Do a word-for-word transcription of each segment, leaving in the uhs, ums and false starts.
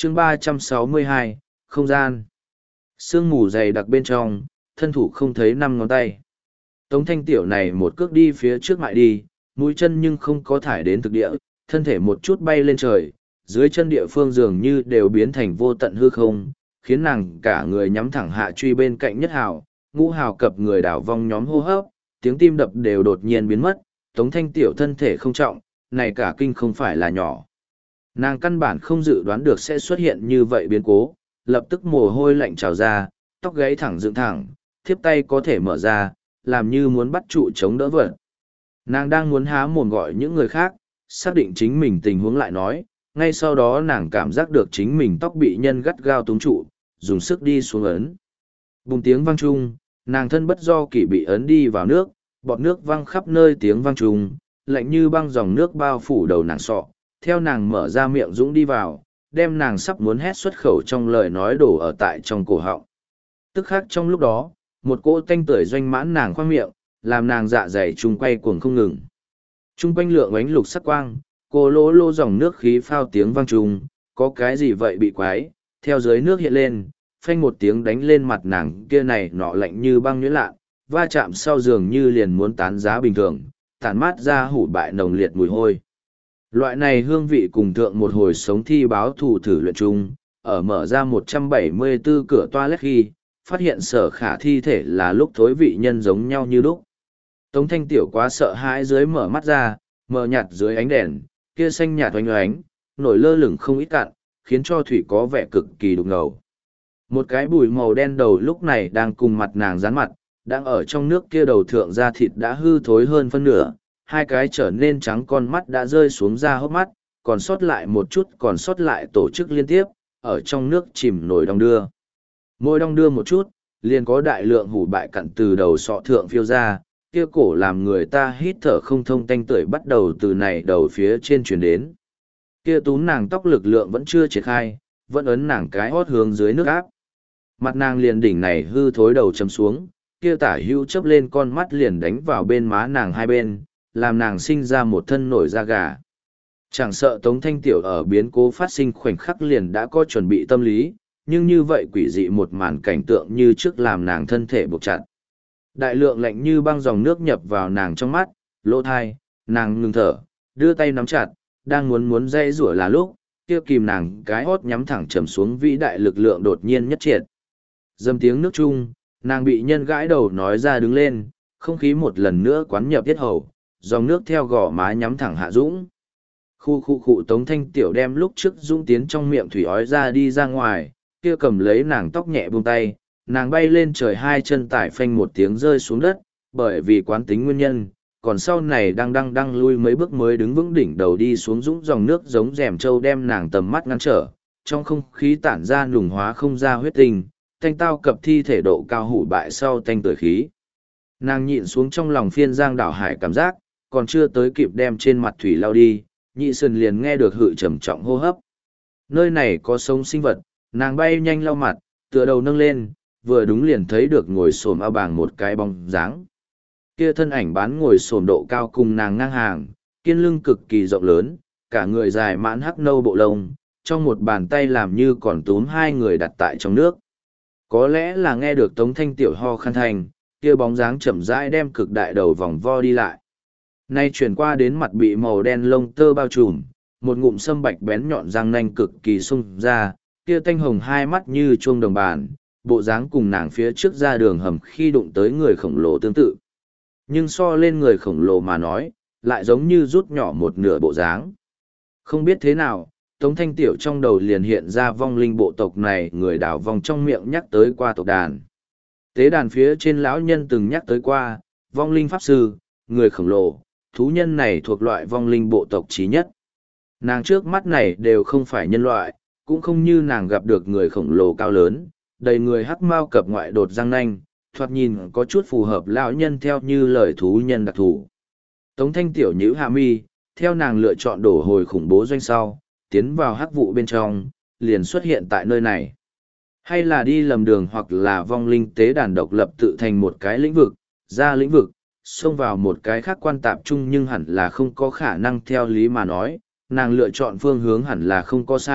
chương ba trăm sáu mươi hai, không gian. Sương mù dày đặc bên trong, thân thủ không thấy năm ngón tay. Tống thanh tiểu này một cước đi phía trước mại đi, mũi chân nhưng không có thải đến thực địa, thân thể một chút bay lên trời, dưới chân địa phương dường như đều biến thành vô tận hư không, khiến nàng cả người nhắm thẳng hạ truy bên cạnh nhất hào, ngũ hào cập người đảo vong nhóm hô hấp, tiếng tim đập đều đột nhiên biến mất, tống thanh tiểu thân thể không trọng, này cả kinh không phải là nhỏ. Nàng căn bản không dự đoán được sẽ xuất hiện như vậy biến cố, lập tức mồ hôi lạnh trào ra, tóc gáy thẳng dựng thẳng, thiếp tay có thể mở ra, làm như muốn bắt trụ chống đỡ vật. Nàng đang muốn há mồm gọi những người khác, xác định chính mình tình huống lại nói, ngay sau đó nàng cảm giác được chính mình tóc bị nhân gắt gao túng trụ, dùng sức đi xuống ấn. Bùng tiếng vang chung, nàng thân bất do kỷ bị ấn đi vào nước, bọt nước văng khắp nơi tiếng vang chung, lạnh như băng dòng nước bao phủ đầu nàng sọ, theo nàng mở ra miệng dũng đi vào, đem nàng sắp muốn hét xuất khẩu trong lời nói đổ ở tại trong cổ họng. Tức khắc trong lúc đó, một cỗ tanh tưởi doanh mãn nàng khoang miệng, làm nàng dạ dày chung quay cuồng không ngừng. Trung quanh lượng ánh lục sắc quang, cô lỗ lô dòng nước khí phao tiếng vang trùng, có cái gì vậy bị quái, theo dưới nước hiện lên, phanh một tiếng đánh lên mặt nàng kia này nọ lạnh như băng nhuyễn lạ, va chạm sau giường như liền muốn tán giá bình thường, tản mát ra hủ bại nồng liệt mùi hôi. Loại này hương vị cùng thượng một hồi sống thi báo thủ thử luyện chung, ở mở ra một trăm bảy mươi bốn cửa toilet khi, phát hiện sở khả thi thể là lúc thối vị nhân giống nhau như lúc. Tống thanh tiểu quá sợ hãi dưới mở mắt ra, mờ nhạt dưới ánh đèn, kia xanh nhạt oánh oánh, nổi lơ lửng không ít cạn, khiến cho thủy có vẻ cực kỳ đục ngầu. Một cái bùi màu đen đầu lúc này đang cùng mặt nàng dán mặt, đang ở trong nước kia đầu thượng da thịt đã hư thối hơn phân nửa, hai cái trở nên trắng con mắt đã rơi xuống ra hốc mắt, còn sót lại một chút còn sót lại tổ chức liên tiếp, ở trong nước chìm nổi đong đưa. Môi đong đưa một chút, liền có đại lượng hủ bại cặn từ đầu sọ thượng phiêu ra, kia cổ làm người ta hít thở không thông tanh tưởi bắt đầu từ này đầu phía trên chuyển đến. Kia túm nàng tóc lực lượng vẫn chưa triển khai, vẫn ấn nàng cái hót hướng dưới nước áp. Mặt nàng liền đỉnh này hư thối đầu chấm xuống, kia tả hưu chấp lên con mắt liền đánh vào bên má nàng hai bên, làm nàng sinh ra một thân nổi da gà. Chẳng sợ Tống Thanh Tiểu ở biến cố phát sinh khoảnh khắc liền đã có chuẩn bị tâm lý, nhưng như vậy quỷ dị một màn cảnh tượng như trước làm nàng thân thể buộc chặt. Đại lượng lạnh như băng dòng nước nhập vào nàng trong mắt, lỗ thai, nàng ngừng thở, đưa tay nắm chặt, đang muốn muốn dây rủa là lúc, kia kìm nàng cái hót nhắm thẳng trầm xuống vĩ đại lực lượng đột nhiên nhất triệt. Dâm tiếng nước chung, nàng bị nhân gãi đầu nói ra đứng lên, không khí một lần nữa quán nhập tiết hầu, dòng nước theo gò má nhắm thẳng hạ dũng. Khu khu khu Tống Thanh Tiểu đem lúc trước dũng tiến trong miệng thủy ói ra đi ra ngoài, kia cầm lấy nàng tóc nhẹ buông tay, nàng bay lên trời hai chân tải phanh một tiếng rơi xuống đất, bởi vì quán tính nguyên nhân, còn sau này đang đang đang lui mấy bước mới đứng vững đỉnh đầu đi xuống dũng dòng nước giống rèm trâu đem nàng tầm mắt ngăn trở, trong không khí tản ra nùng hóa không ra huyết tình, thanh tao cập thi thể độ cao hủ bại sau thanh tưởi khí. Nàng nhịn xuống trong lòng phiên giang đảo hải cảm giác, còn chưa tới kịp đem trên mặt thủy lao đi, nhị sườn liền nghe được hự trầm trọng hô hấp. Nơi này có sống sinh vật, nàng bay nhanh lau mặt, tựa đầu nâng lên, vừa đúng liền thấy được ngồi xổm ao bàng một cái bóng dáng. Kia thân ảnh bán ngồi xổm độ cao cùng nàng ngang hàng, kiên lưng cực kỳ rộng lớn, cả người dài mãn hắc nâu bộ lông, trong một bàn tay làm như còn túm hai người đặt tại trong nước. Có lẽ là nghe được Tống Thanh Tiểu ho khăn thành, kia bóng dáng chậm rãi đem cực đại đầu vòng vo đi lại. Nay chuyển qua đến mặt bị màu đen lông tơ bao trùm, một ngụm sâm bạch bén nhọn răng nanh cực kỳ sung ra, kia tanh hồng hai mắt như chuông đồng bàn, bộ dáng cùng nàng phía trước ra đường hầm khi đụng tới người khổng lồ tương tự. Nhưng so lên người khổng lồ mà nói, lại giống như rút nhỏ một nửa bộ dáng. Không biết thế nào, Tống Thanh Tiểu trong đầu liền hiện ra vong linh bộ tộc này người đảo vòng trong miệng nhắc tới qua tộc đàn. Tế đàn phía trên lão nhân từng nhắc tới qua, vong linh pháp sư, người khổng lồ, thú nhân này thuộc loại vong linh bộ tộc trí nhất. Nàng trước mắt này đều không phải nhân loại, cũng không như nàng gặp được người khổng lồ cao lớn, đầy người hắc mao cập ngoại đột răng nanh, thoạt nhìn có chút phù hợp lão nhân theo như lời thú nhân đặc thù. Tống Thanh Tiểu nhíu hạ mi, theo nàng lựa chọn đổ hồi khủng bố doanh sau, tiến vào hắc vụ bên trong, liền xuất hiện tại nơi này. Hay là đi lầm đường hoặc là vong linh tế đàn độc lập tự thành một cái lĩnh vực, ra lĩnh vực, xông vào một cái khác quan tạp chung nhưng hẳn là không có khả năng theo lý mà nói, nàng lựa chọn phương hướng hẳn là không có sai,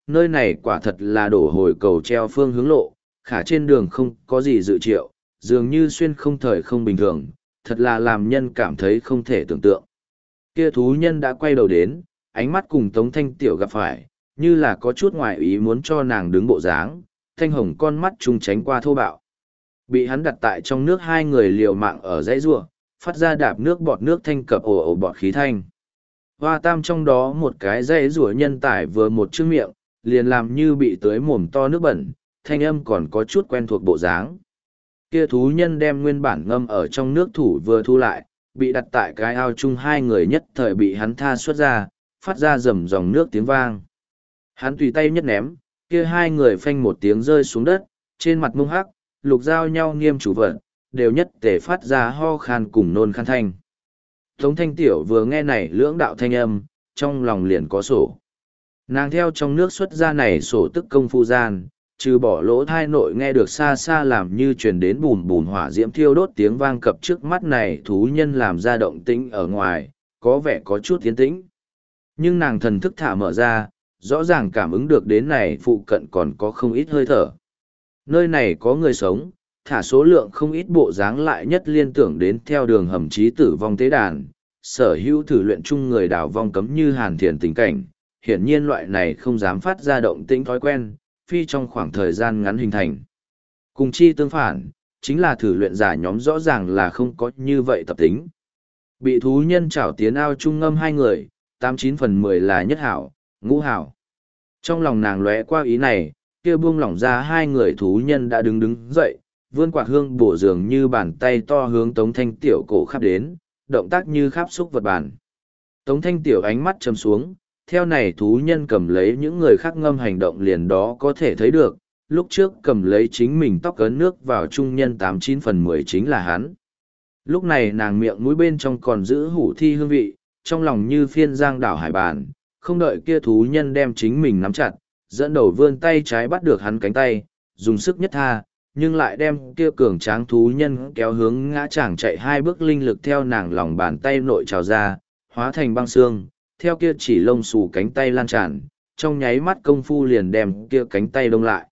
nơi này quả thật là đổ hồi cầu treo phương hướng lộ, khả trên đường không có gì dự triệu, dường như xuyên không thời không bình thường, thật là làm nhân cảm thấy không thể tưởng tượng. Kia thú nhân đã quay đầu đến, ánh mắt cùng Tống Thanh Tiểu gặp phải, như là có chút ngoại ý muốn cho nàng đứng bộ dáng, thanh hồng con mắt trung tránh qua thô bạo. Bị hắn đặt tại trong nước hai người liều mạng ở dãy rua, phát ra đạp nước bọt nước thanh cập ồ ồ bọt khí thanh. Hoa tam trong đó một cái dãy rủa nhân tải vừa một chữ miệng, liền làm như bị tưới mồm to nước bẩn, thanh âm còn có chút quen thuộc bộ dáng. Kia thú nhân đem nguyên bản ngâm ở trong nước thủ vừa thu lại, bị đặt tại cái ao chung hai người nhất thời bị hắn tha xuất ra, phát ra rầm dòng nước tiếng vang. Hắn tùy tay nhất ném, kia hai người phanh một tiếng rơi xuống đất, trên mặt mông hắc, lục giao nhau nghiêm chủ vận, đều nhất tề phát ra ho khan cùng nôn khan thanh. Tống Thanh Tiểu vừa nghe này lưỡng đạo thanh âm, trong lòng liền có sổ. Nàng theo trong nước xuất ra này sổ tức công phu gian, trừ bỏ lỗ thai nội nghe được xa xa làm như truyền đến bùn bùn hỏa diễm thiêu đốt tiếng vang cập trước mắt này thú nhân làm ra động tĩnh ở ngoài, có vẻ có chút tiến tĩnh. Nhưng nàng thần thức thả mở ra, rõ ràng cảm ứng được đến này phụ cận còn có không ít hơi thở. Nơi này có người sống, thả số lượng không ít bộ dáng lại nhất liên tưởng đến theo đường hầm chí tử vong tế đàn, sở hữu thử luyện chung người đào vong cấm như hàn thiền tình cảnh, hiển nhiên loại này không dám phát ra động tĩnh thói quen, phi trong khoảng thời gian ngắn hình thành. Cùng chi tương phản, chính là thử luyện giả nhóm rõ ràng là không có như vậy tập tính. Bị thú nhân chảo tiến ao chung ngâm hai người, tám chín phần mười là nhất hảo, ngũ hảo. Trong lòng nàng lóe qua ý này, kia buông lỏng ra hai người thú nhân đã đứng đứng dậy, vươn quạt hương bổ dường như bàn tay to hướng Tống Thanh Tiểu cổ khắp đến, động tác như khắp xúc vật bàn. Tống Thanh Tiểu ánh mắt trầm xuống, theo này thú nhân cầm lấy những người khác ngâm hành động liền đó có thể thấy được, lúc trước cầm lấy chính mình tóc cấn nước vào trung nhân tám chín phần mười chính là hắn. Lúc này nàng miệng mũi bên trong còn giữ hủ thi hương vị, trong lòng như phiên giang đảo hải bàn, không đợi kia thú nhân đem chính mình nắm chặt, dẫn đầu vươn tay trái bắt được hắn cánh tay, dùng sức nhất tha, nhưng lại đem kia cường tráng thú nhân kéo hướng ngã chàng chạy hai bước linh lực theo nàng lòng bàn tay nội trào ra, hóa thành băng xương, theo kia chỉ lông xù cánh tay lan tràn, trong nháy mắt công phu liền đem kia cánh tay đông lại.